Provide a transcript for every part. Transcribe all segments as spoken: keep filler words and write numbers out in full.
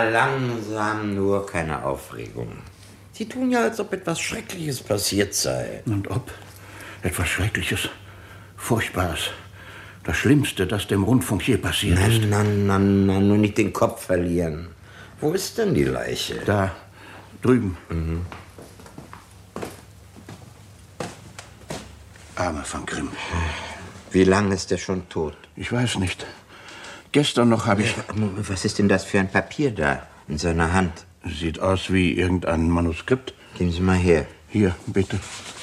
mal langsam, nur keine Aufregung. Sie tun ja, als ob etwas Schreckliches passiert sei. Und ob? Etwas Schreckliches, Furchtbares. Das Schlimmste, das dem Rundfunk je passiert nein, ist. Nein, nein, nein, nur nicht den Kopf verlieren. Wo ist denn die Leiche? Da, drüben. Mhm. Armer van Grimp. Wie lange ist er schon tot? Ich weiß nicht. Gestern noch habe ich... Was ist denn das für ein Papier da in seiner Hand? Sieht aus wie irgendein Manuskript. Geben Sie mal her. Hier, bitte.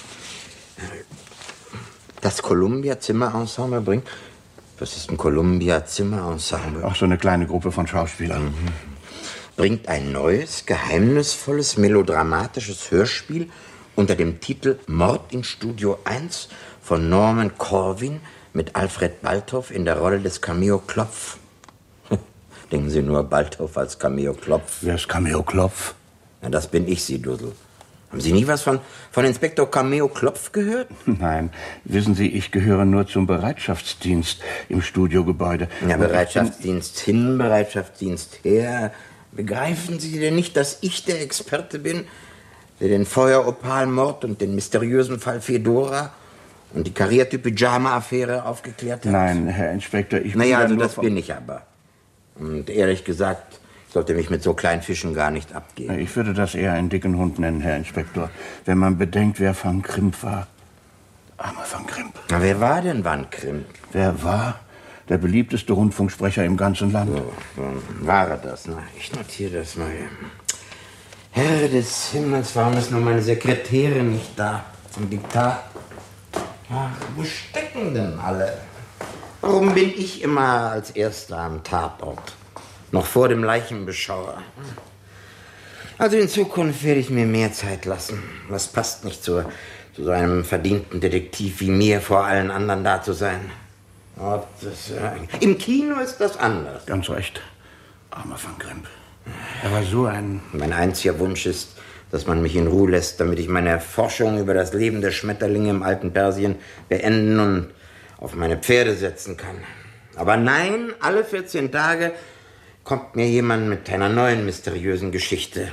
Das Columbia-Zimmerensemble bringt... Was ist ein Columbia-Zimmerensemble? Auch so eine kleine Gruppe von Schauspielern. Mhm. Bringt ein neues, geheimnisvolles, melodramatisches Hörspiel unter dem Titel Mord in Studio eins von Norman Corwin mit Alfred Balthoff in der Rolle des Cameo Klopf. Denken Sie nur, Balthoff als Cameo Klopf. Wer ist Cameo Klopf? Na, das bin ich, Sie Dussel. Haben Sie nie was von, von Inspektor Cameo Klopf gehört? Nein, wissen Sie, ich gehöre nur zum Bereitschaftsdienst im Studiogebäude. Ja, Bereitschaftsdienst hin, Bereitschaftsdienst her. Begreifen Sie denn nicht, dass ich der Experte bin, der den Feueropal-Mord und den mysteriösen Fall Fedora und die karierte Pyjama-Affäre aufgeklärt hat? Nein, Herr Inspektor, ich bin Naja, ja also nur das von... bin ich aber. Und ehrlich gesagt, ich sollte mich mit so kleinen Fischen gar nicht abgeben. Ich würde das eher einen dicken Hund nennen, Herr Inspektor, wenn man bedenkt, wer Van Grimp war. Armer Van Grimp. Na, wer war denn Van Grimp? Wer war? Der beliebteste Rundfunksprecher im ganzen Land. So, so war er das. Na, ich notiere das mal. Herr des Himmels, warum ist nur meine Sekretärin nicht da zum Diktat? Ach, wo stecken denn alle? Warum bin ich immer als Erster am Tatort? Noch vor dem Leichenbeschauer. Also in Zukunft werde ich mir mehr Zeit lassen. Das passt nicht zu, zu so einem verdienten Detektiv wie mir, vor allen anderen da zu sein. Oh, das, äh, im Kino ist das anders. Ganz recht. Armer Van Grimp. Er war so ein... Mein einziger Wunsch ist, dass man mich in Ruhe lässt, damit ich meine Forschung über das Leben der Schmetterlinge im alten Persien beenden und auf meine Pferde setzen kann. Aber nein, alle vierzehn Tage kommt mir jemand mit einer neuen mysteriösen Geschichte.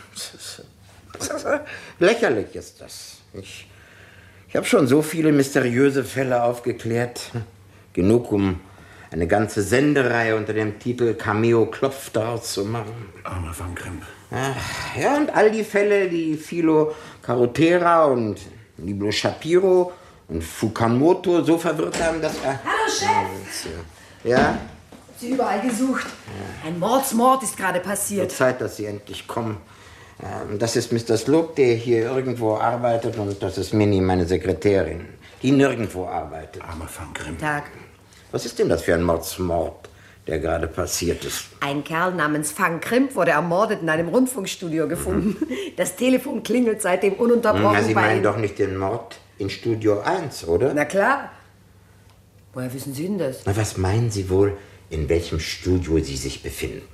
Lächerlich ist das. Ich, ich habe schon so viele mysteriöse Fälle aufgeklärt. Genug, um eine ganze Sendereihe unter dem Titel Cameo Klopf daraus zu machen. Armer Van Grimp. Ach, ja, und all die Fälle, die Philo Carotera und Niblo Shapiro und Fukamoto so verwirrt haben, dass er... Hallo, Chef! Ja? Sie überall gesucht. Ja. Ein Mordsmord ist gerade passiert. Die Zeit, dass Sie endlich kommen. Das ist Mister Slope, der hier irgendwo arbeitet, und das ist Minnie, meine Sekretärin, die nirgendwo arbeitet. Armer Van Grimp. Tag. Was ist denn das für ein Mordsmord, der gerade passiert ist? Ein Kerl namens Van Grimp wurde ermordet in einem Rundfunkstudio gefunden. Mhm. Das Telefon klingelt seitdem ununterbrochen. Na, Sie bei meinen ihm. doch nicht den Mord in Studio eins, oder? Na klar. Woher wissen Sie denn das? Na, was meinen Sie wohl, in welchem Studio Sie sich befinden?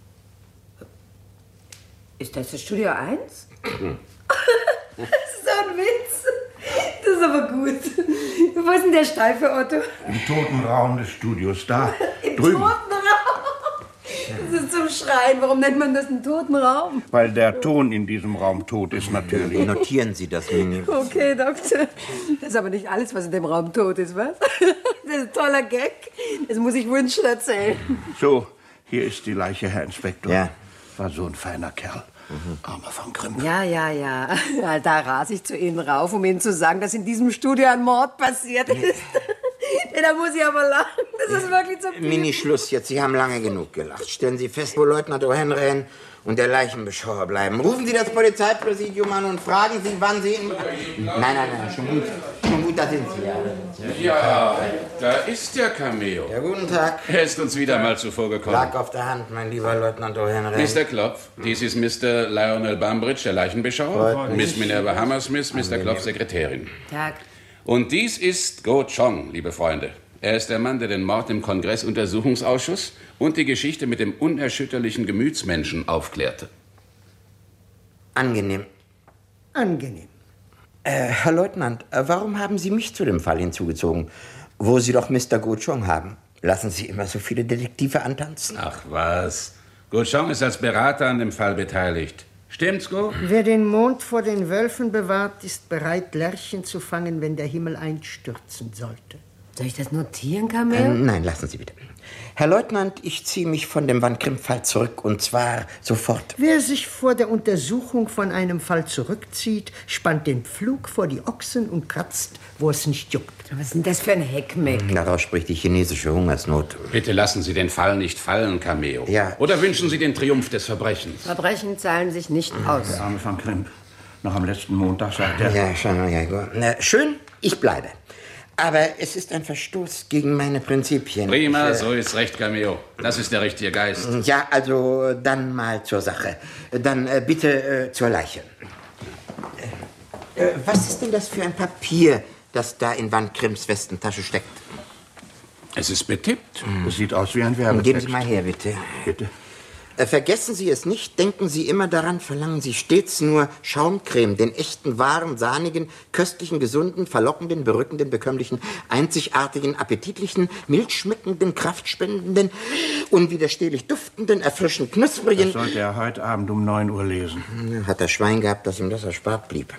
Ist das das Studio eins? Das ist so ein Witz. Das ist aber gut. Wo ist denn der steife Otto? Im toten Raum des Studios, da. Im drüben. toten Raum? Das ist zum Schreien. Warum nennt man das einen toten Raum? Weil der Ton in diesem Raum tot ist, natürlich. Notieren Sie das, Minnie. Okay, Doktor. Das ist aber nicht alles, was in dem Raum tot ist, was? Das ist ein toller Gag. Das muss ich Wünschen erzählen. So, hier ist die Leiche, Herr Inspektor. Ja. War so ein feiner Kerl. Mhm. Armer Van Grimp. Ja, ja, ja. ja. Da rase ich zu Ihnen rauf, um Ihnen zu sagen, dass in diesem Studio ein Mord passiert ist. Da muss ich aber lachen. Das ist wirklich zu viel. Minnie, Schluss jetzt. Sie haben lange genug gelacht. Stellen Sie fest, wo Leutnant O'Henry und der Leichenbeschauer bleiben. Rufen Sie das Polizeipräsidium an und fragen Sie, wann Sie... In... Nein, nein, nein, schon gut. Schon gut, da sind Sie ja. Ja, da ist der Cameo. Ja, guten Tag. Er ist uns wieder mal zuvor gekommen. Lag auf der Hand, mein lieber Leutnant O'Henry. Mister Klopf, dies ist Mister Lionel Bambridge, der Leichenbeschauer. Freut mich. Miss Minerva Hammersmith, Mister Klopf, Sekretärin. Tag. Und dies ist Go Chong, liebe Freunde. Er ist der Mann, der den Mord im Kongressuntersuchungsausschuss und die Geschichte mit dem unerschütterlichen Gemütsmenschen aufklärte. Angenehm. Angenehm. Äh, Herr Leutnant, äh, warum haben Sie mich zu dem Fall hinzugezogen, wo Sie doch Mister Go Chong haben? Lassen Sie immer so viele Detektive antanzen? Ach was, Gauchon ist als Berater an dem Fall beteiligt. Stimmt's, Go? Wer den Mond vor den Wölfen bewahrt, ist bereit, Lerchen zu fangen, wenn der Himmel einstürzen sollte. Soll ich das notieren, Cameo? Ähm, nein, lassen Sie bitte. Herr Leutnant, ich ziehe mich von dem Van Krimp-Fall zurück, und zwar sofort. Wer sich vor der Untersuchung von einem Fall zurückzieht, spannt den Pflug vor die Ochsen und kratzt, wo es nicht juckt. Was ist denn das für ein Heckmeck? Daraus spricht die chinesische Hungersnot. Bitte lassen Sie den Fall nicht fallen, Cameo. Ja. Oder wünschen Sie den Triumph des Verbrechens? Verbrechen zahlen sich nicht aus. Der arme Van Krimp. Noch am letzten Montag sagt er... Ja, schon mal, ja, gut. Na, schön, ich bleibe. Aber es ist ein Verstoß gegen meine Prinzipien. Prima, ich, äh, so ist recht, Cameo. Das ist der richtige Geist. Ja, also dann mal zur Sache. Dann äh, bitte äh, zur Leiche. Äh, äh, was ist denn das für ein Papier, das da in Van Krimps Westentasche steckt? Es ist betippt. Das sieht aus wie ein Werbetext. Geben Sie mal her, bitte. Bitte. Äh, vergessen Sie es nicht, denken Sie immer daran, verlangen Sie stets nur Schaumcreme, den echten, wahren, sahnigen, köstlichen, gesunden, verlockenden, berückenden, bekömmlichen, einzigartigen, appetitlichen, milchschmeckenden, kraftspendenden, unwiderstehlich duftenden, erfrischend knusprigen... Das sollte er heute Abend um neun Uhr lesen. Hat das Schwein gehabt, dass ihm das erspart blieb.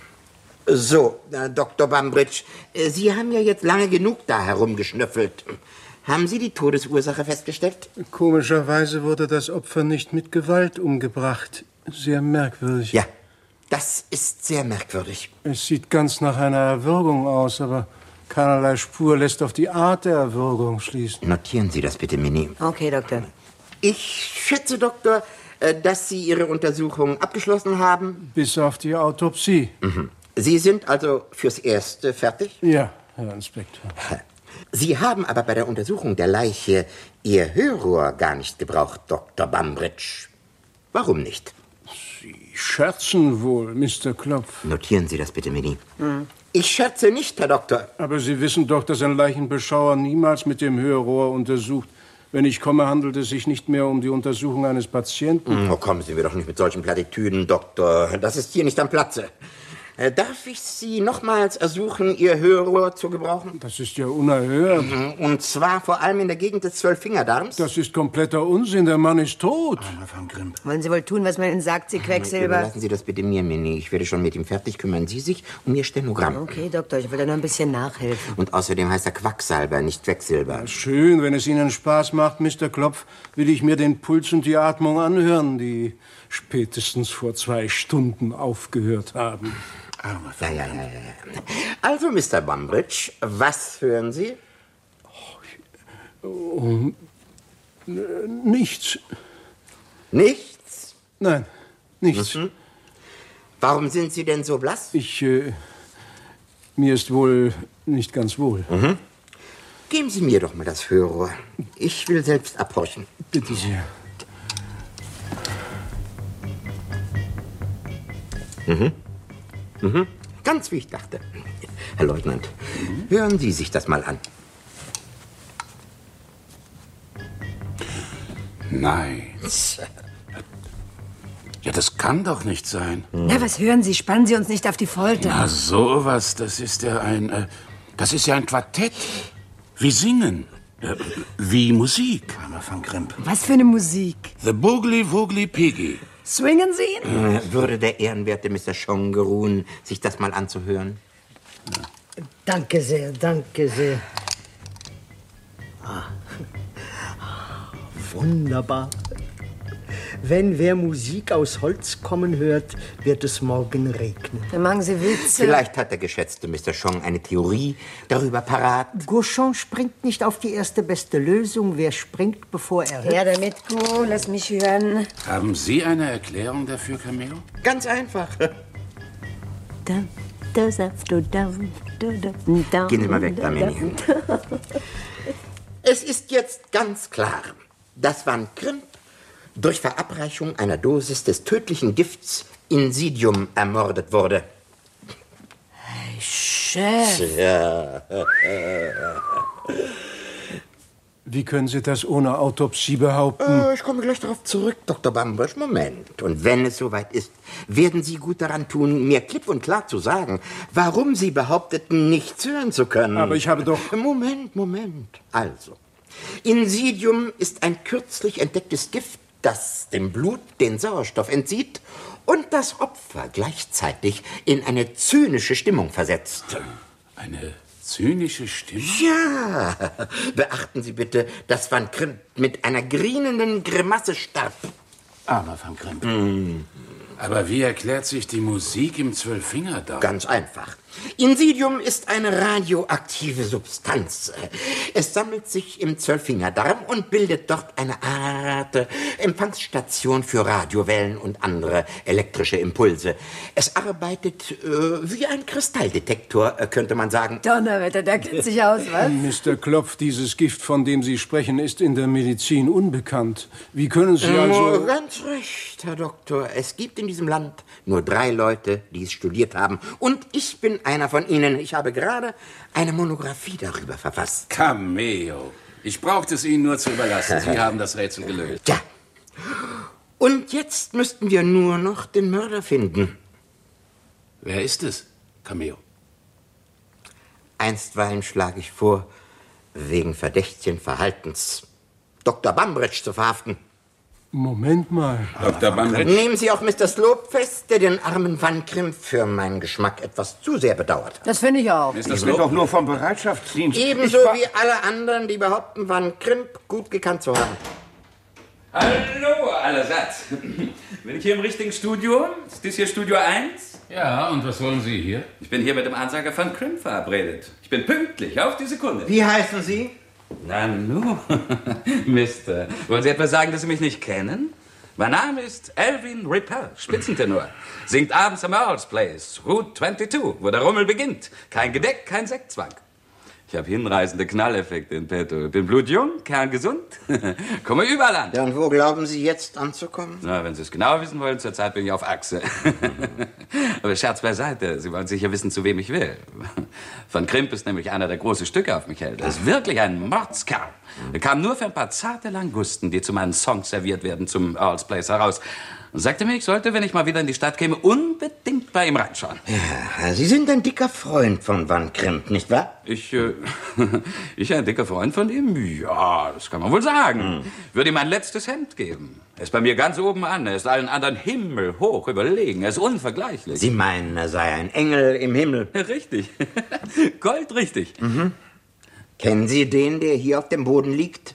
So, äh, Doktor Bambridge, äh, Sie haben ja jetzt lange genug da herumgeschnüffelt. Haben Sie die Todesursache festgestellt? Komischerweise wurde das Opfer nicht mit Gewalt umgebracht. Sehr merkwürdig. Ja, das ist sehr merkwürdig. Es sieht ganz nach einer Erwürgung aus, aber keinerlei Spur lässt auf die Art der Erwürgung schließen. Notieren Sie das bitte, Minnie. Okay, Doktor. Ich schätze, Doktor, äh, dass Sie Ihre Untersuchung abgeschlossen haben. Bis auf die Autopsie. Mhm. Sie sind also fürs Erste fertig? Ja, Herr Inspektor. Sie haben aber bei der Untersuchung der Leiche Ihr Hörrohr gar nicht gebraucht, Doktor Bambridge. Warum nicht? Sie scherzen wohl, Mister Klopf. Notieren Sie das bitte, Minnie. Mhm. Ich scherze nicht, Herr Doktor. Aber Sie wissen doch, dass ein Leichenbeschauer niemals mit dem Hörrohr untersucht. Wenn ich komme, handelt es sich nicht mehr um die Untersuchung eines Patienten. Oh, kommen Sie mir doch nicht mit solchen Plattitüden, Doktor. Das ist hier nicht am Platze. Äh, darf ich Sie nochmals ersuchen, Ihr Hörrohr zu gebrauchen? Das ist ja unerhört. Und zwar vor allem in der Gegend des Zwölffingerdarms? Das ist kompletter Unsinn. Der Mann ist tot. Armer Van Krimp. Wollen Sie wohl tun, was man Ihnen sagt, Sie Quecksilber? Lassen Sie das bitte mir, Minnie. Ich werde schon mit ihm fertig. Kümmern Sie sich um Ihr Stenogramm. Okay, Doktor, ich will da noch ein bisschen nachhelfen. Und außerdem heißt er Quacksalber, nicht Quecksilber. Ja, schön, wenn es Ihnen Spaß macht, Mister Klopf, will ich mir den Puls und die Atmung anhören, die spätestens vor zwei Stunden aufgehört haben. Armer ja, ja, ja, ja. Also, Mister Bambridge, was hören Sie? Oh, nichts. Nichts? Nein, nichts. Mhm. Warum sind Sie denn so blass? Ich, äh, mir ist wohl nicht ganz wohl. Mhm. Geben Sie mir doch mal das Hörrohr. Ich will selbst abhorchen. Bitte sehr. Mhm. Mhm. Ganz wie ich dachte. Herr Leutnant, mhm. hören Sie sich das mal an. Nein. Ja, das kann doch nicht sein. Na, was hören Sie? Spannen Sie uns nicht auf die Folter. Na, sowas, das ist ja ein, äh, das ist ja ein Quartett. Wie Singen. Äh, wie Musik. Armer Van Krimp. Was für eine Musik? The Boogly Woogly Piggy. Swingen Sie ihn? Äh, würde der ehrenwerte Mister Chong geruhen, sich das mal anzuhören? Ja. Danke sehr, danke sehr. Ah. Wunderbar. Wenn wer Musik aus Holz kommen hört, wird es morgen regnen. Dann machen Sie Witze. Vielleicht hat der geschätzte Mister Chong eine Theorie darüber parat. Gauchon springt nicht auf die erste beste Lösung. Wer springt, bevor er hüpft? Ja, damit, Go, lass mich hören. Haben Sie eine Erklärung dafür, Cameo? Ganz einfach. Gehen Sie mal weg, Damini. Es ist jetzt ganz klar, dass Van Krimp durch Verabreichung einer Dosis des tödlichen Gifts Insidium ermordet wurde. Hey, Chef. Ja. Wie können Sie das ohne Autopsie behaupten? Äh, ich komme gleich darauf zurück, Doktor Bambridge. Moment. Und wenn es soweit ist, werden Sie gut daran tun, mir klipp und klar zu sagen, warum Sie behaupteten, nichts hören zu können. Aber ich habe doch... Moment, Moment. Also, Insidium ist ein kürzlich entdecktes Gift, das dem Blut den Sauerstoff entzieht und das Opfer gleichzeitig in eine zynische Stimmung versetzt. Eine zynische Stimmung? Ja, beachten Sie bitte, dass Van Krimp mit einer grinenden Grimasse starb. Armer Van Krimp. Mm. Aber wie erklärt sich die Musik im Zwölffingerdarm? Ganz einfach. Insidium ist eine radioaktive Substanz. Es sammelt sich im Zwölffingerdarm und bildet dort eine Art Empfangsstation für Radiowellen und andere elektrische Impulse. Es arbeitet äh, wie ein Kristalldetektor, äh, könnte man sagen. Donnerwetter, der kennt sich aus, was? Mister Klopf, dieses Gift, von dem Sie sprechen, ist in der Medizin unbekannt. Wie können Sie also... Oh, ganz recht, Herr Doktor. Es gibt in diesem Land nur drei Leute, die es studiert haben. Und ich bin einer von ihnen. Ich habe gerade eine Monographie darüber verfasst. Cameo. Ich brauchte es Ihnen nur zu überlassen. Sie haben das Rätsel gelöst. Ja. Und jetzt müssten wir nur noch den Mörder finden. Wer ist es, Cameo? Einstweilen schlage ich vor, wegen verdächtigen Verhaltens Doktor Bambridge zu verhaften. Moment mal. Doktor Bambridge? Nehmen Sie auch Mister Slope fest, der den armen Van Krimp für meinen Geschmack etwas zu sehr bedauert. Das finde ich auch. Ich bin doch nur vom Bereitschaftsdienst. Ebenso Ich war- wie alle anderen, die behaupten, Van Krimp gut gekannt zu haben. Hallo allerseits. Bin ich hier im richtigen Studio? Ist das hier Studio eins? Ja, und was wollen Sie hier? Ich bin hier mit dem Ansager von Krimp verabredet. Ich bin pünktlich, auf die Sekunde. Wie heißen Sie? Na nu, Mister. Wollen Sie etwa sagen, dass Sie mich nicht kennen? Mein Name ist Alvin Rippel, Spitzentenor. Singt abends am Earl's Place, Route zweiundzwanzig, wo der Rummel beginnt. Kein Gedeck, kein Sektzwang. Ich habe hinreißende Knalleffekte in petto. Bin blutjung, kerngesund, komme überall an. Ja, und wo glauben Sie jetzt anzukommen? Na, wenn Sie es genau wissen wollen, zurzeit bin ich auf Achse. Aber Scherz beiseite, Sie wollen sicher wissen, zu wem ich will. Van Krimp ist nämlich einer, der große Stücke auf mich hält. Er ist wirklich ein Mordskerl. Er kam nur für ein paar zarte Langusten, die zu meinen Songs serviert werden, zum Earl's Place heraus. Und sagte mir, ich sollte, wenn ich mal wieder in die Stadt käme, unbedingt bei ihm reinschauen. Ja, Sie sind ein dicker Freund von Van Krimp, nicht wahr? Ich, äh, ich ein dicker Freund von ihm? Ja, das kann man wohl sagen. Würde ihm mein letztes Hemd geben. Er ist bei mir ganz oben an. Er ist allen anderen himmelhoch überlegen. Er ist unvergleichlich. Sie meinen, er sei ein Engel im Himmel. Richtig. Goldrichtig. Mhm. Kennen Sie den, der hier auf dem Boden liegt?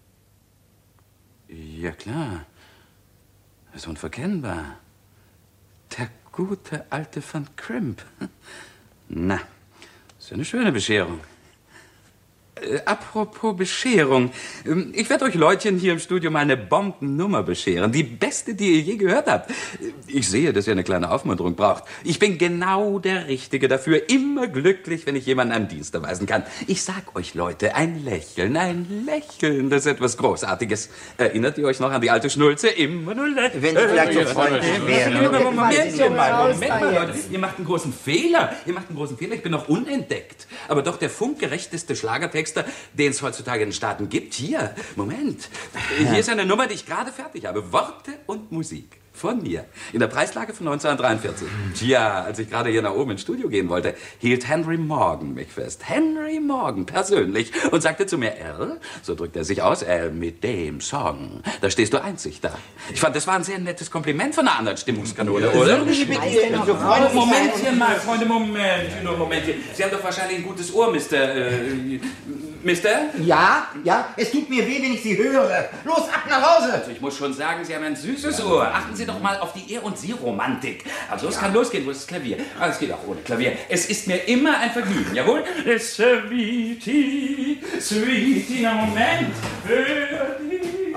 Ja, klar. Er ist unverkennbar. Der gute alte Van Krimp. Na, ist ja eine schöne Bescherung. Äh, apropos Bescherung. Ähm, Ich werde euch Leutchen hier im Studio mal eine Bombennummer bescheren. Die beste, die ihr je gehört habt. Ich sehe, dass ihr eine kleine Aufmunterung braucht. Ich bin genau der Richtige dafür. Immer glücklich, wenn ich jemanden einen Dienst erweisen kann. Ich sag euch, Leute, ein Lächeln, ein Lächeln, das ist etwas Großartiges. Erinnert ihr euch noch an die alte Schnulze? Immer nur lächeln. Wenn Sie vielleicht so Freunde wären. Moment mal, raus, Moment mal, da Leute. Ihr macht einen großen Fehler. Ihr macht einen großen Fehler. Ich bin noch unentdeckt. Aber doch der funkgerechteste Schlagertext, den es heutzutage in den Staaten gibt. Hier, Moment. Hier ist eine Nummer, die ich gerade fertig habe. Worte und Musik. Von mir. In der Preislage von neunzehnhundertdreiundvierzig. Tja, als ich gerade hier nach oben ins Studio gehen wollte, hielt Henry Morgan mich fest. Henry Morgan, persönlich. Und sagte zu mir, Al, so drückt er sich aus, Al, mit dem Song, da stehst du einzig da. Ich fand, das war ein sehr nettes Kompliment von einer anderen Stimmungskanone, oder? Würden Sie bitte so freundlich sein? Momentchen mal, Freunde, Moment, nur Momentchen. Sie haben doch wahrscheinlich ein gutes Ohr, Mister Äh, Mister? Ja, ja, es tut mir weh, wenn ich Sie höre. Los, ab nach Hause! Also ich muss schon sagen, Sie haben ein süßes Ohr. Achten Sie doch mal auf die Er- und Sie-Romantik. Also es kann losgehen, wo ist das Klavier? Ah, es geht auch ohne Klavier. Es ist mir immer ein Vergnügen, jawohl? Sweetie, Sweetie, na Moment. Hör die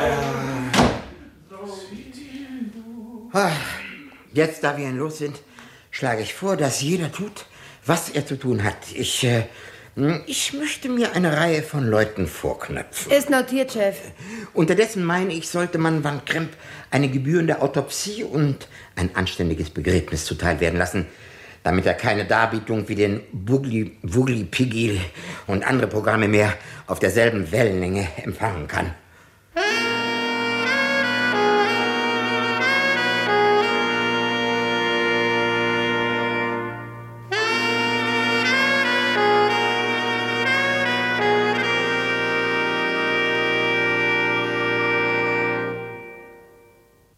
Ah, jetzt, da wir ihn los sind, schlage ich vor, dass jeder tut, was er zu tun hat. Ich, äh, ich möchte mir eine Reihe von Leuten vorknöpfen. Ist notiert, Chef. Unterdessen meine ich, sollte man Van Krimp eine gebührende Autopsie und ein anständiges Begräbnis zuteil werden lassen, damit er keine Darbietung wie den Bugli, Wugli Piggy und andere Programme mehr auf derselben Wellenlänge empfangen kann.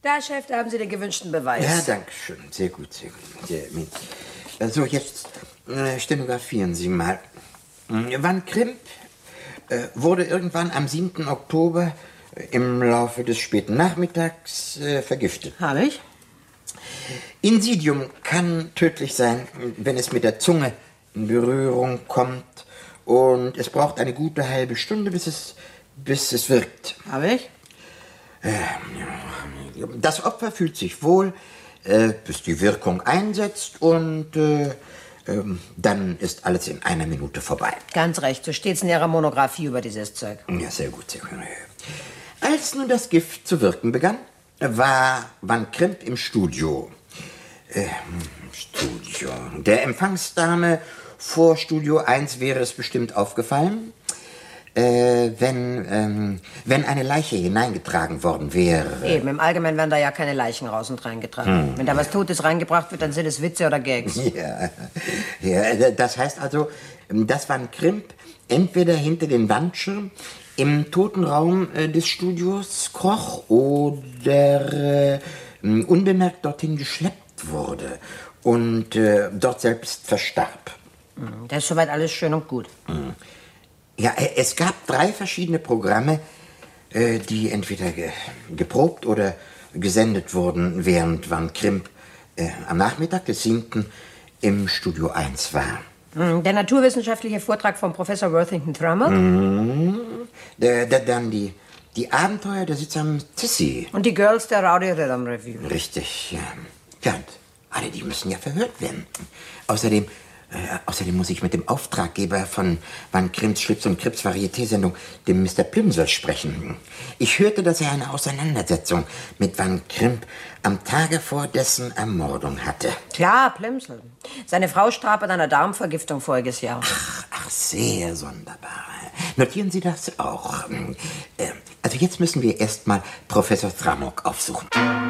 Da, Chef, da haben Sie den gewünschten Beweis. Ja, danke schön. Sehr gut, sehr gut. Sehr gut. Also, jetzt äh, stenografieren Sie mal. Van Krimp äh, wurde irgendwann am siebten Oktober äh, im Laufe des späten Nachmittags äh, vergiftet. Habe ich? Insidium kann tödlich sein, wenn es mit der Zunge in Berührung kommt. Und es braucht eine gute halbe Stunde, bis es, bis es wirkt. Habe ich? Das Opfer fühlt sich wohl, äh, bis die Wirkung einsetzt und äh, ähm, dann ist alles in einer Minute vorbei. Ganz recht, so steht's in Ihrer Monographie über dieses Zeug. Ja, sehr gut, sehr gut. Als nun das Gift zu wirken begann, war Van Krimp im Studio. Äh, Studio. Der Empfangsdame vor Studio eins wäre es bestimmt aufgefallen, Äh, wenn, ähm, wenn eine Leiche hineingetragen worden wäre. Eben, im Allgemeinen werden da ja keine Leichen raus und reingetragen. Hm. Wenn da was Totes reingebracht wird, dann sind es Witze oder Gags. Ja, ja, das heißt also, dass Van Krimp entweder hinter den Wandschirm im toten Raum äh, des Studios kroch oder äh, unbemerkt dorthin geschleppt wurde und äh, dort selbst verstarb. Das ist soweit alles schön und gut. Hm. Ja, es gab drei verschiedene Programme, die entweder ge geprobt oder gesendet wurden, während Van Krimp äh, am Nachmittag des siebten im Studio eins war. Der naturwissenschaftliche Vortrag von Professor Worthington Thrummer. Mhm. Der, der, dann die, die Abenteuer der sittsamen Sissy. Und die Girls der Rowdy Rhythm Revue. Richtig, ja. Ja, und alle, die müssen ja verhört werden. Außerdem... Äh, außerdem muss ich mit dem Auftraggeber von Van Krimps Schlips- und Krips-Varieté-Sendung, dem Mister Plimsoll, sprechen. Ich hörte, dass er eine Auseinandersetzung mit Van Krimp am Tage vor dessen Ermordung hatte. Klar, Plimsoll. Seine Frau starb an einer Darmvergiftung voriges Jahr. Ach, ach, sehr sonderbar. Notieren Sie das auch. Äh, also jetzt müssen wir erst mal Professor Thramok aufsuchen.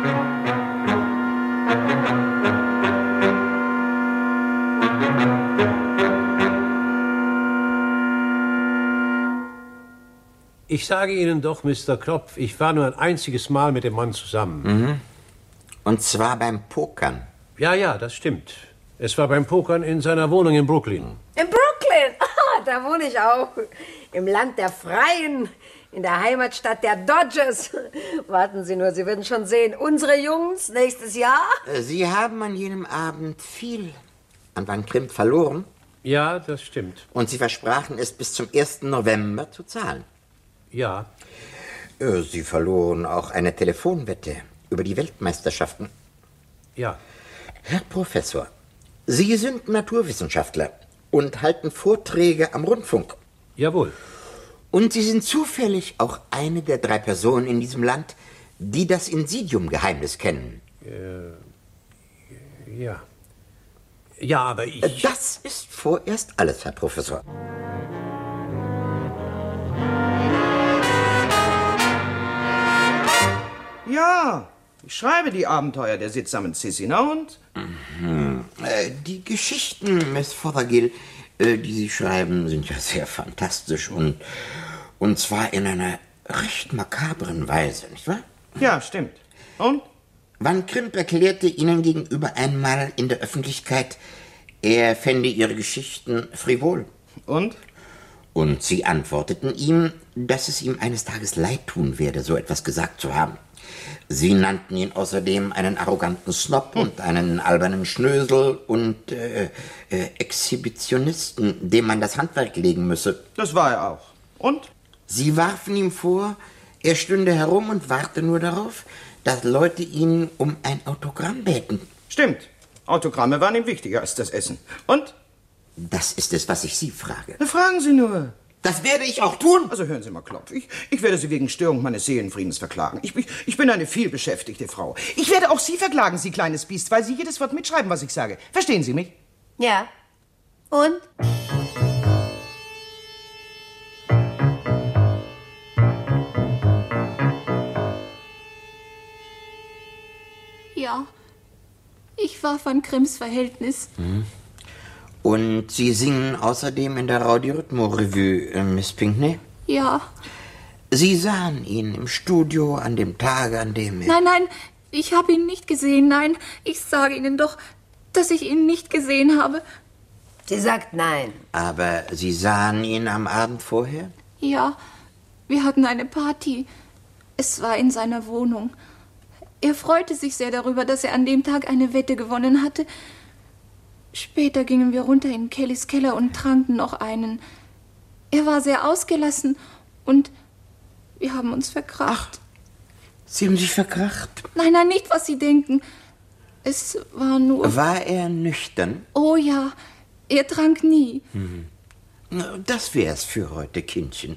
Ich sage Ihnen doch, Mister Klopf, ich war nur ein einziges Mal mit dem Mann zusammen. Mhm. Und zwar beim Pokern. Ja, ja, das stimmt. Es war beim Pokern in seiner Wohnung in Brooklyn. In Brooklyn? Ah, da wohne ich auch. Im Land der Freien. In der Heimatstadt der Dodgers. Warten Sie nur, Sie werden schon sehen. Unsere Jungs nächstes Jahr. Sie haben an jenem Abend viel an Van Krimp verloren. Ja, das stimmt. Und Sie versprachen es bis zum ersten November zu zahlen. Ja. Sie verloren auch eine Telefonwette über die Weltmeisterschaften. Ja. Herr Professor, Sie sind Naturwissenschaftler und halten Vorträge am Rundfunk. Jawohl. Und Sie sind zufällig auch eine der drei Personen in diesem Land, die das Insidium-Geheimnis kennen. Äh, ja. Ja, aber ich... Das ist vorerst alles, Herr Professor. Ja, ich schreibe die Abenteuer der sittsamen Sissy, na und? Mhm. Äh, die Geschichten, Miss Fothergill, äh, die Sie schreiben, sind ja sehr fantastisch und, und zwar in einer recht makabren Weise, nicht wahr? Ja, stimmt. Und? Van Krimp erklärte Ihnen gegenüber einmal in der Öffentlichkeit, er fände Ihre Geschichten frivol. Und? Und Sie antworteten ihm, dass es ihm eines Tages leid tun werde, so etwas gesagt zu haben. Sie nannten ihn außerdem einen arroganten Snob und einen albernen Schnösel und äh, äh, Exhibitionisten, dem man das Handwerk legen müsse. Das war er auch. Und? Sie warfen ihm vor, er stünde herum und warte nur darauf, dass Leute ihn um ein Autogramm bäten. Stimmt. Autogramme waren ihm wichtiger als das Essen. Und? Das ist es, was ich Sie frage. Na, fragen Sie nur. Das werde ich auch tun. Also hören Sie mal, Klopf. Ich, ich werde Sie wegen Störung meines Seelenfriedens verklagen. Ich, ich, ich bin eine vielbeschäftigte Frau. Ich werde auch Sie verklagen, Sie kleines Biest, weil Sie jedes Wort mitschreiben, was ich sage. Verstehen Sie mich? Ja. Und? Ja. Ich war Van Krimps Verhältnis. Mhm. Und Sie singen außerdem in der Rowdy Rhythm Revue, äh, Miss Pinkney? Ja. Sie sahen ihn im Studio an dem Tage, an dem er... Nein, nein, Ich habe ihn nicht gesehen, nein. Ich sage Ihnen doch, dass ich ihn nicht gesehen habe. Sie sagt nein. Aber Sie sahen ihn am Abend vorher? Ja, wir hatten eine Party. Es war in seiner Wohnung. Er freute sich sehr darüber, dass er an dem Tag eine Wette gewonnen hatte. Später gingen wir runter in Kellys Keller und tranken noch einen. Er war sehr ausgelassen und wir haben uns verkracht. Ach, Sie haben sich verkracht? Nein, nein, nicht, was Sie denken. Es war nur... War er nüchtern? Oh ja, er trank nie. Mhm. Das wär's für heute, Kindchen.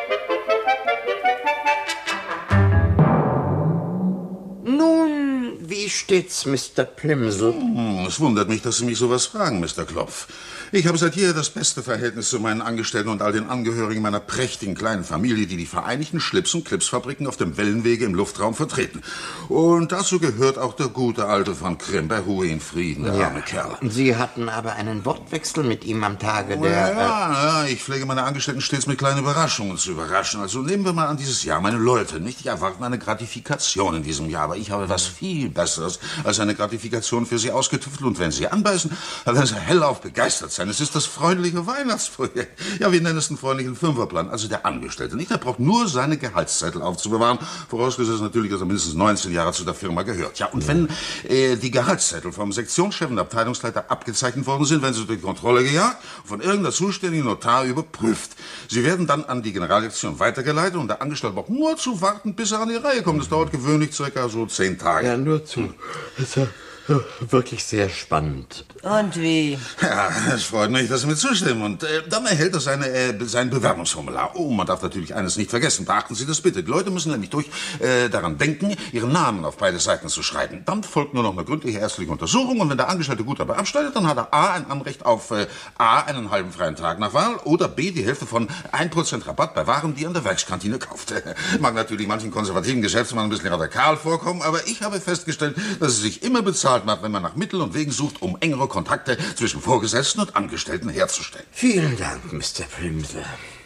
Nun, wie steht's, Mister Plimsoll? Hm, es wundert mich, dass Sie mich sowas fragen, Mister Klopf. Ich habe seit jeher das beste Verhältnis zu meinen Angestellten und all den Angehörigen meiner prächtigen kleinen Familie, die die Vereinigten Schlips- und Clipsfabriken auf dem Wellenwege im Luftraum vertreten. Und dazu gehört auch der gute alte von Krimp, er ruhe in Frieden, der Ja. arme Kerl. Sie hatten aber einen Wortwechsel mit ihm am Tage Ja, der... ja, ja, ich pflege meine Angestellten stets mit kleinen Überraschungen zu überraschen. Also nehmen wir mal an dieses Jahr. Meine Leute, nicht? Die erwarten eine Gratifikation in diesem Jahr. Aber ich habe was viel Besseres als eine Gratifikation für sie ausgetüftelt. Und wenn sie anbeißen, dann werden sie hellauf begeistert sein. Es ist das freundliche Weihnachtsprojekt. Ja, wir nennen es einen freundlichen Fünferplan. Also der Angestellte, nicht? Der braucht nur seine Gehaltszettel aufzubewahren. Vorausgesetzt natürlich, dass er mindestens neunzehn Jahre zu der Firma gehört. Ja, und wenn äh, die Gehaltszettel vom Sektionschef und Abteilungsleiter abgezeichnet worden sind, werden sie durch die Kontrolle gejagt und von irgendeiner zuständigen Notar überprüft. Sie werden dann an die Generaldirektion weitergeleitet und der Angestellte braucht nur zu warten, bis er an die Reihe kommt. Das dauert gewöhnlich circa so zehn Tage. Ja, nur zu. Das ist ja wirklich sehr spannend. Und wie? Ja, es freut mich, dass Sie mir zustimmen. Und äh, dann erhält er seine, äh, sein Bewerbungsformular. Oh, man darf natürlich eines nicht vergessen. Beachten Sie das bitte. Die Leute müssen nämlich durch äh, daran denken, ihren Namen auf beide Seiten zu schreiben. Dann folgt nur noch eine gründliche ärztliche Untersuchung. Und wenn der Angestellte gut dabei abschneidet, dann hat er A, ein Anrecht auf äh, A, einen halben freien Tag nach Wahl oder B, die Hälfte von ein Prozent Rabatt bei Waren, die er an der Werkskantine kauft. Mag natürlich manchen konservativen Geschäftsmann ein bisschen radikal vorkommen, aber ich habe festgestellt, dass es sich immer bezahlt macht, wenn man nach Mitteln und Wegen sucht, um engere Kontakte zwischen Vorgesetzten und Angestellten herzustellen. Vielen Dank, Mister Plimsoll.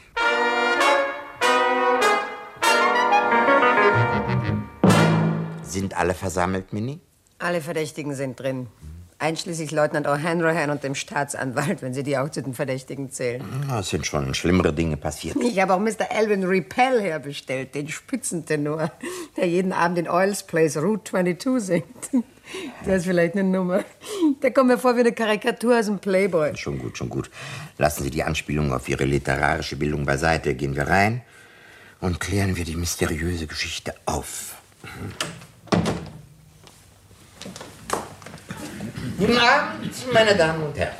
Sind alle versammelt, Minnie? Alle Verdächtigen sind drin. Einschließlich Leutnant O'Hanrahan und dem Staatsanwalt, wenn Sie die auch zu den Verdächtigen zählen. Ja, es sind schon schlimmere Dinge passiert. Ich habe auch Mister Alvin Repel herbestellt, den Spitzentenor, der jeden Abend in Oils Place Route zweiundzwanzig singt. Der ist vielleicht eine Nummer. Der kommt mir vor wie eine Karikatur aus dem Playboy. Schon gut, schon gut. Lassen Sie die Anspielung auf Ihre literarische Bildung beiseite. Gehen wir rein und klären wir die mysteriöse Geschichte auf. Guten Abend, meine Damen und Herren.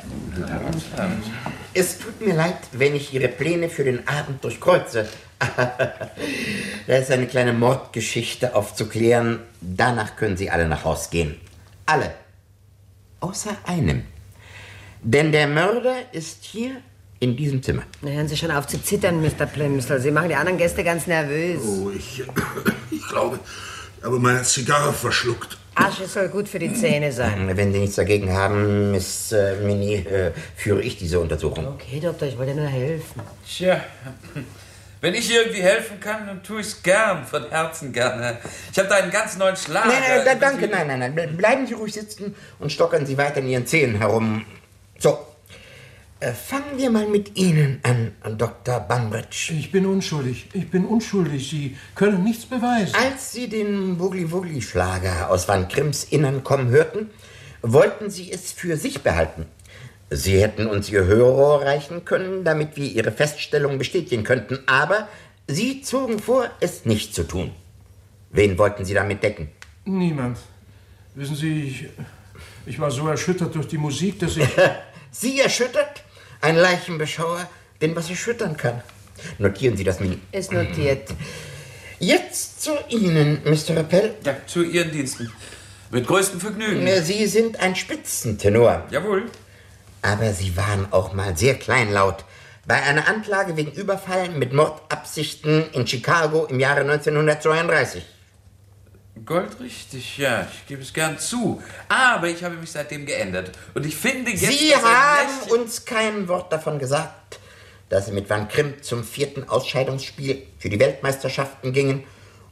Es tut mir leid, wenn ich Ihre Pläne für den Abend durchkreuze. Da ist eine kleine Mordgeschichte aufzuklären. Danach können Sie alle nach Haus gehen. Alle. Außer einem. Denn der Mörder ist hier in diesem Zimmer. Na, hören Sie schon auf zu zittern, Mister Plimsoll. Sie machen die anderen Gäste ganz nervös. Oh, ich, ich glaube, ich habe meine Zigarre verschluckt. Asche soll gut für die Zähne sein. Wenn Sie nichts dagegen haben, Miss äh, Minnie, äh, führe ich diese Untersuchung. Okay, Doktor, ich wollte nur helfen. Tja, wenn ich irgendwie helfen kann, dann tue ich es gern, von Herzen gern. Ich habe da einen ganz neuen Schlag. Nein, nein, da, danke, nein, nein, nein. Bleiben Sie ruhig sitzen und stockern Sie weiter in Ihren Zähnen herum. So, äh, fangen wir mal mit Ihnen an, Doktor Banbridge. Ich bin unschuldig. Ich bin unschuldig. Sie können nichts beweisen. Als Sie den Wugli-Wugli-Schlager aus Van Krimps Innern kommen hörten, wollten Sie es für sich behalten. Sie hätten uns Ihr Hörrohr reichen können, damit wir Ihre Feststellung bestätigen könnten. Aber Sie zogen vor, es nicht zu tun. Wen wollten Sie damit decken? Niemand. Wissen Sie, ich, ich war so erschüttert durch die Musik, dass ich... Sie erschüttert? Ein Leichenbeschauer, den was erschüttern kann. Notieren Sie das, Minnie. Ist notiert. Jetzt zu Ihnen, Mister Rappel. Ja, zu Ihren Diensten. Mit größtem Vergnügen. Sie sind ein Spitzentenor. Jawohl. Aber Sie waren auch mal sehr kleinlaut. Bei einer Anklage wegen Überfall mit Mordabsichten in Chicago im Jahre neunzehnhundertzweiunddreißig. Goldrichtig, ja, ich gebe es gern zu. Aber ich habe mich seitdem geändert. Und ich finde jetzt... Sie dass ein haben Lächeln- uns kein Wort davon gesagt, dass Sie mit Van Krimp zum vierten Ausscheidungsspiel für die Weltmeisterschaften gingen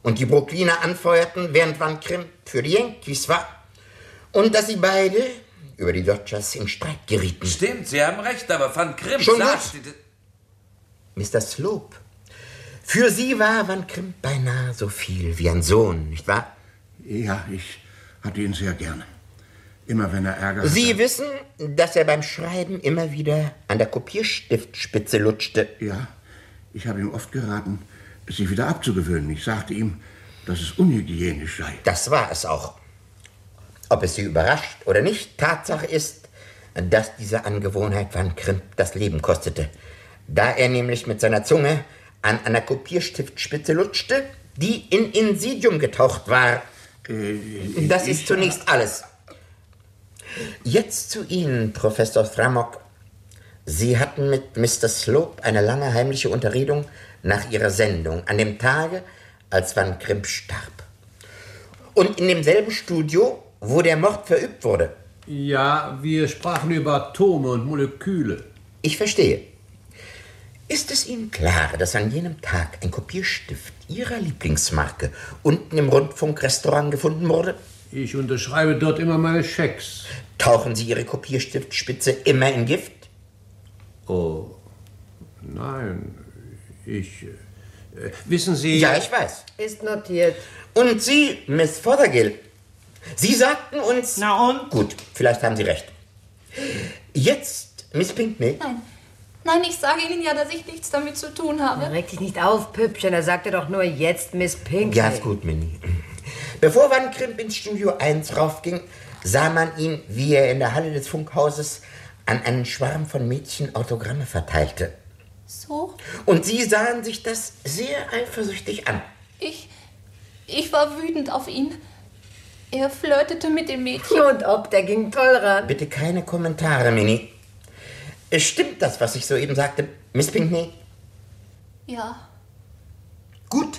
und die Brooklyner anfeuerten, während Van Crimp für die Yankees war. Und dass sie beide über die Dodgers in Streit gerieten. Stimmt, Sie haben recht, aber Van Crimp Schon sagt... gut. Mister Slope, für Sie war Van Crimp beinahe so viel wie ein Sohn, nicht wahr? Ja, ich hatte ihn sehr gerne. Immer wenn er Ärger hatte. Sie wissen, dass er beim Schreiben immer wieder an der Kopierstiftspitze lutschte. Ja, ich habe ihm oft geraten, sie wieder abzugewöhnen. Ich sagte ihm, dass es unhygienisch sei. Das war es auch. Ob es Sie überrascht oder nicht, Tatsache ist, dass diese Angewohnheit Van Crimp das Leben kostete. Da er nämlich mit seiner Zunge an einer Kopierstiftspitze lutschte, die in Insidium getaucht war. Äh, das ist zunächst alles. Jetzt zu Ihnen, Professor Thramok. Sie hatten mit Mister Slope eine lange heimliche Unterredung nach Ihrer Sendung, an dem Tage, als Van Crimp starb. Und in demselben Studio, wo der Mord verübt wurde. Ja, wir sprachen über Atome und Moleküle. Ich verstehe. Ist es Ihnen klar, dass an jenem Tag ein Kopierstift Ihrer Lieblingsmarke unten im Rundfunkrestaurant gefunden wurde? Ich unterschreibe dort immer meine Schecks. Tauchen Sie Ihre Kopierstiftspitze immer in Gift? Oh, nein, ich... Äh, wissen Sie... Ja, ich weiß. Ist notiert. Und Sie, Miss Fothergill, Sie sagten uns... Na und? Gut, vielleicht haben Sie recht. Jetzt, Miss Pinkney... Nein, nein, ich sage Ihnen ja, dass ich nichts damit zu tun habe. Reg dich nicht auf, Püppchen. Er sagte doch nur jetzt, Miss Pinkley. Ja, ist gut, Minnie. Bevor Van Crimp ins Studio eins raufging, sah man ihn, wie er in der Halle des Funkhauses an einen Schwarm von Mädchen Autogramme verteilte. So? Und Sie sahen sich das sehr eifersüchtig an. Ich... ich war wütend auf ihn. Er flirtete mit dem Mädchen. Und ob, der ging toll ran. Bitte keine Kommentare, Minnie. Stimmt das, was ich soeben sagte, Miss Pinkney? Ja. Gut.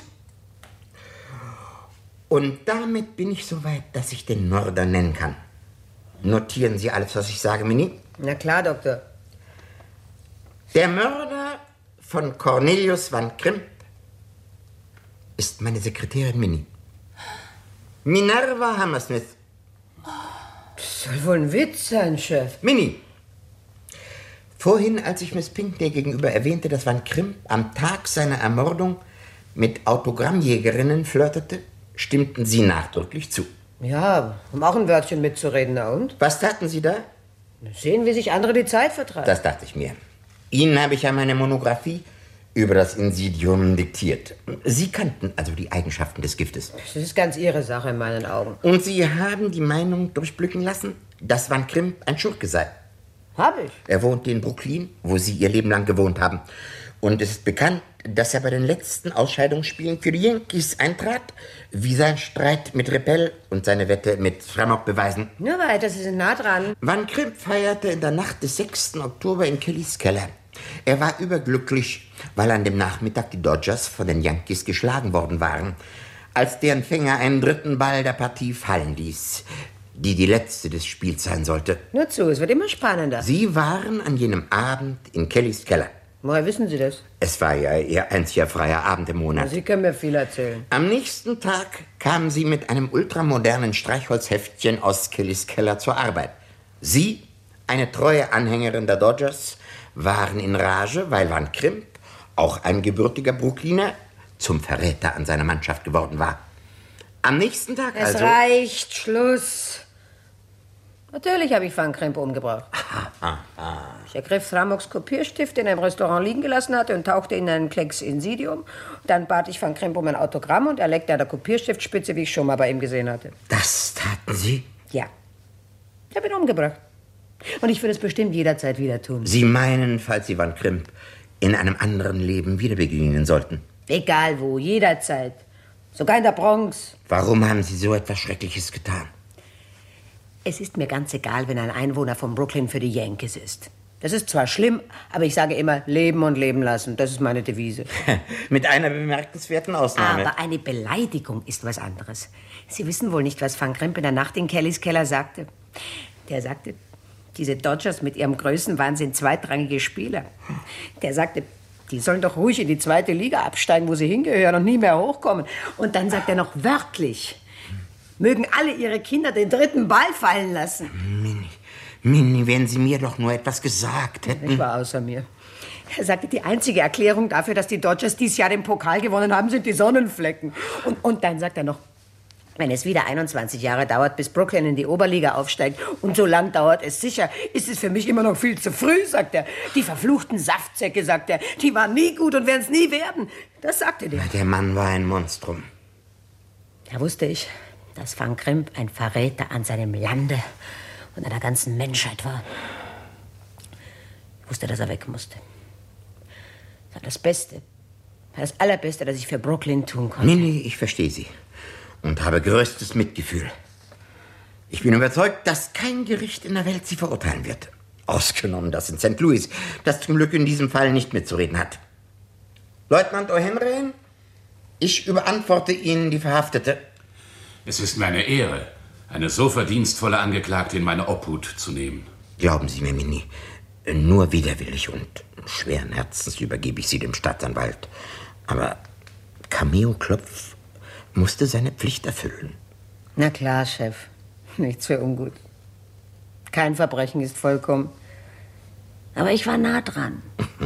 Und damit bin ich so weit, dass ich den Mörder nennen kann. Notieren Sie alles, was ich sage, Minnie? Na klar, Doktor. Der Mörder von Cornelius Van Crimp ist meine Sekretärin Minnie. Minerva Hammersmith. Das soll wohl ein Witz sein, Chef. Minnie. Vorhin, als ich Miss Pinkney gegenüber erwähnte, dass Van Crimp am Tag seiner Ermordung mit Autogrammjägerinnen flirtete, stimmten Sie nachdrücklich zu. Ja, um auch ein Wörtchen mitzureden, na und? Was taten Sie da? Sehen, wie sich andere die Zeit vertreiben. Das dachte ich mir. Ihnen habe ich ja meine Monographie über das Insidium diktiert. Sie kannten also die Eigenschaften des Giftes. Das ist ganz Ihre Sache in meinen Augen. Und Sie haben die Meinung durchblicken lassen, dass Van Crimp ein Schurke sei. Hab ich. Er wohnte in Brooklyn, wo Sie Ihr Leben lang gewohnt haben. Und es ist bekannt, dass er bei den letzten Ausscheidungsspielen für die Yankees eintrat, wie sein Streit mit Repel und seine Wette mit Thramok beweisen. Nur weiter, Sie sind nah dran. Van Crimp feierte in der Nacht des sechsten Oktober in Kellys Keller. Er war überglücklich, weil an dem Nachmittag die Dodgers von den Yankees geschlagen worden waren, als deren Fänger einen dritten Ball der Partie fallen ließ, die die letzte des Spiels sein sollte. Nur zu, es wird immer spannender. Sie waren an jenem Abend in Kellys Keller. Woher wissen Sie das? Es war ja Ihr einziger freier Abend im Monat. Sie können mir viel erzählen. Am nächsten Tag kamen Sie mit einem ultramodernen Streichholzheftchen aus Kellys Keller zur Arbeit. Sie, eine treue Anhängerin der Dodgers, waren in Rage, weil Van Crimp, auch ein gebürtiger Brooklyner, zum Verräter an seiner Mannschaft geworden war. Am nächsten Tag Es also... reicht, Schluss. Natürlich habe ich Van Crimp umgebracht. Ah, ah. Ich ergriff Thramoks Kopierstift, den er im Restaurant liegen gelassen hatte, und tauchte in einen Klecks Insidium. Dann bat ich Van Crimp um ein Autogramm und er leckte an der Kopierstiftspitze, wie ich schon mal bei ihm gesehen hatte. Das taten Sie? Ja. Ich habe ihn umgebracht. Und ich würde es bestimmt jederzeit wieder tun. Sie meinen, falls Sie Van Crimp in einem anderen Leben wieder begegnen sollten? Egal wo, jederzeit. Sogar in der Bronx. Warum haben Sie so etwas Schreckliches getan? Es ist mir ganz egal, wenn ein Einwohner von Brooklyn für die Yankees ist. Das ist zwar schlimm, aber ich sage immer, leben und leben lassen. Das ist meine Devise. Mit einer bemerkenswerten Ausnahme. Aber eine Beleidigung ist was anderes. Sie wissen wohl nicht, was Van Crimp in der Nacht in Kellys Keller sagte. Der sagte, diese Dodgers mit ihrem Größenwahnsinn zweitrangige Spieler. Der sagte, Die sollen doch ruhig in die zweite Liga absteigen, wo sie hingehören und nie mehr hochkommen. Und dann sagt er noch wörtlich, mögen alle ihre Kinder den dritten Ball fallen lassen. Minnie, Minnie, wenn Sie mir doch nur etwas gesagt hätten. Ich war außer mir. Er sagte, die einzige Erklärung dafür, dass die Dodgers dieses Jahr den Pokal gewonnen haben, sind die Sonnenflecken. Und, und dann sagt er noch, wenn es wieder einundzwanzig Jahre dauert, bis Brooklyn in die Oberliga aufsteigt, und so lang dauert es sicher, ist es für mich immer noch viel zu früh, sagt er. Die verfluchten Saftsäcke, sagt er, die waren nie gut und werden es nie werden. Das sagte der. Der Mann war ein Monstrum. Da wusste ich, dass Van Crimp ein Verräter an seinem Lande und an der ganzen Menschheit war. Ich wusste, dass er weg musste. Das war das Beste, das Allerbeste, das ich für Brooklyn tun konnte. Minnie, ich verstehe Sie. Und habe größtes Mitgefühl. Ich bin überzeugt, dass kein Gericht in der Welt Sie verurteilen wird. Ausgenommen das in Sankt Louis, das zum Glück in diesem Fall nicht mitzureden hat. Leutnant O'Henry, ich überantworte Ihnen die Verhaftete. Es ist mir eine Ehre, eine so verdienstvolle Angeklagte in meine Obhut zu nehmen. Glauben Sie mir, Minnie, nur widerwillig und schweren Herzens übergebe ich Sie dem Staatsanwalt. Aber Cameo Klopf musste seine Pflicht erfüllen. Na klar, Chef. Nichts für ungut. Kein Verbrechen ist vollkommen. Aber ich war nah dran.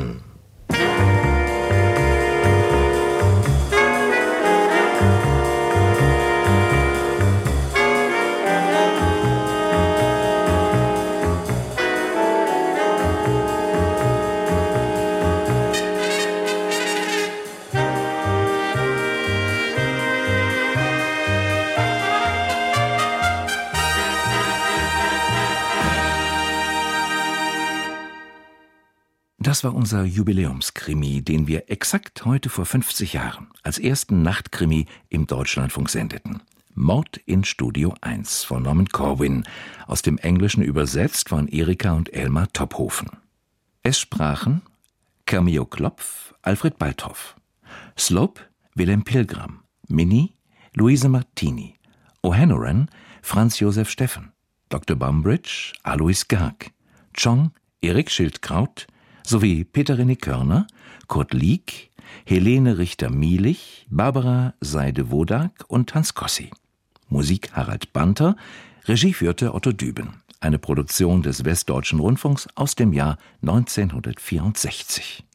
Das war unser Jubiläumskrimi, den wir exakt heute vor fünfzig Jahren als ersten Nachtkrimi im Deutschlandfunk sendeten. Mord in Studio eins von Norman Corwin, aus dem Englischen übersetzt von Erika und Elmar Tophofen. Es sprachen Cameo Klopf, Alfred Balthoff, Slope, Wilhelm Pilgram, Minnie, Luise Martini, O'Hanrahan, Franz Josef Steffen, Doktor Bumbridge, Alois Gerg, Chong, Erik Schildkraut, sowie Peter René Körner, Kurt Lieck, Helene Richter-Mielich, Barbara Seide-Wodak und Hans Kossi. Musik Harald Banter, Regie führte Otto Düben. Eine Produktion des Westdeutschen Rundfunks aus dem Jahr neunzehnhundertvierundsechzig.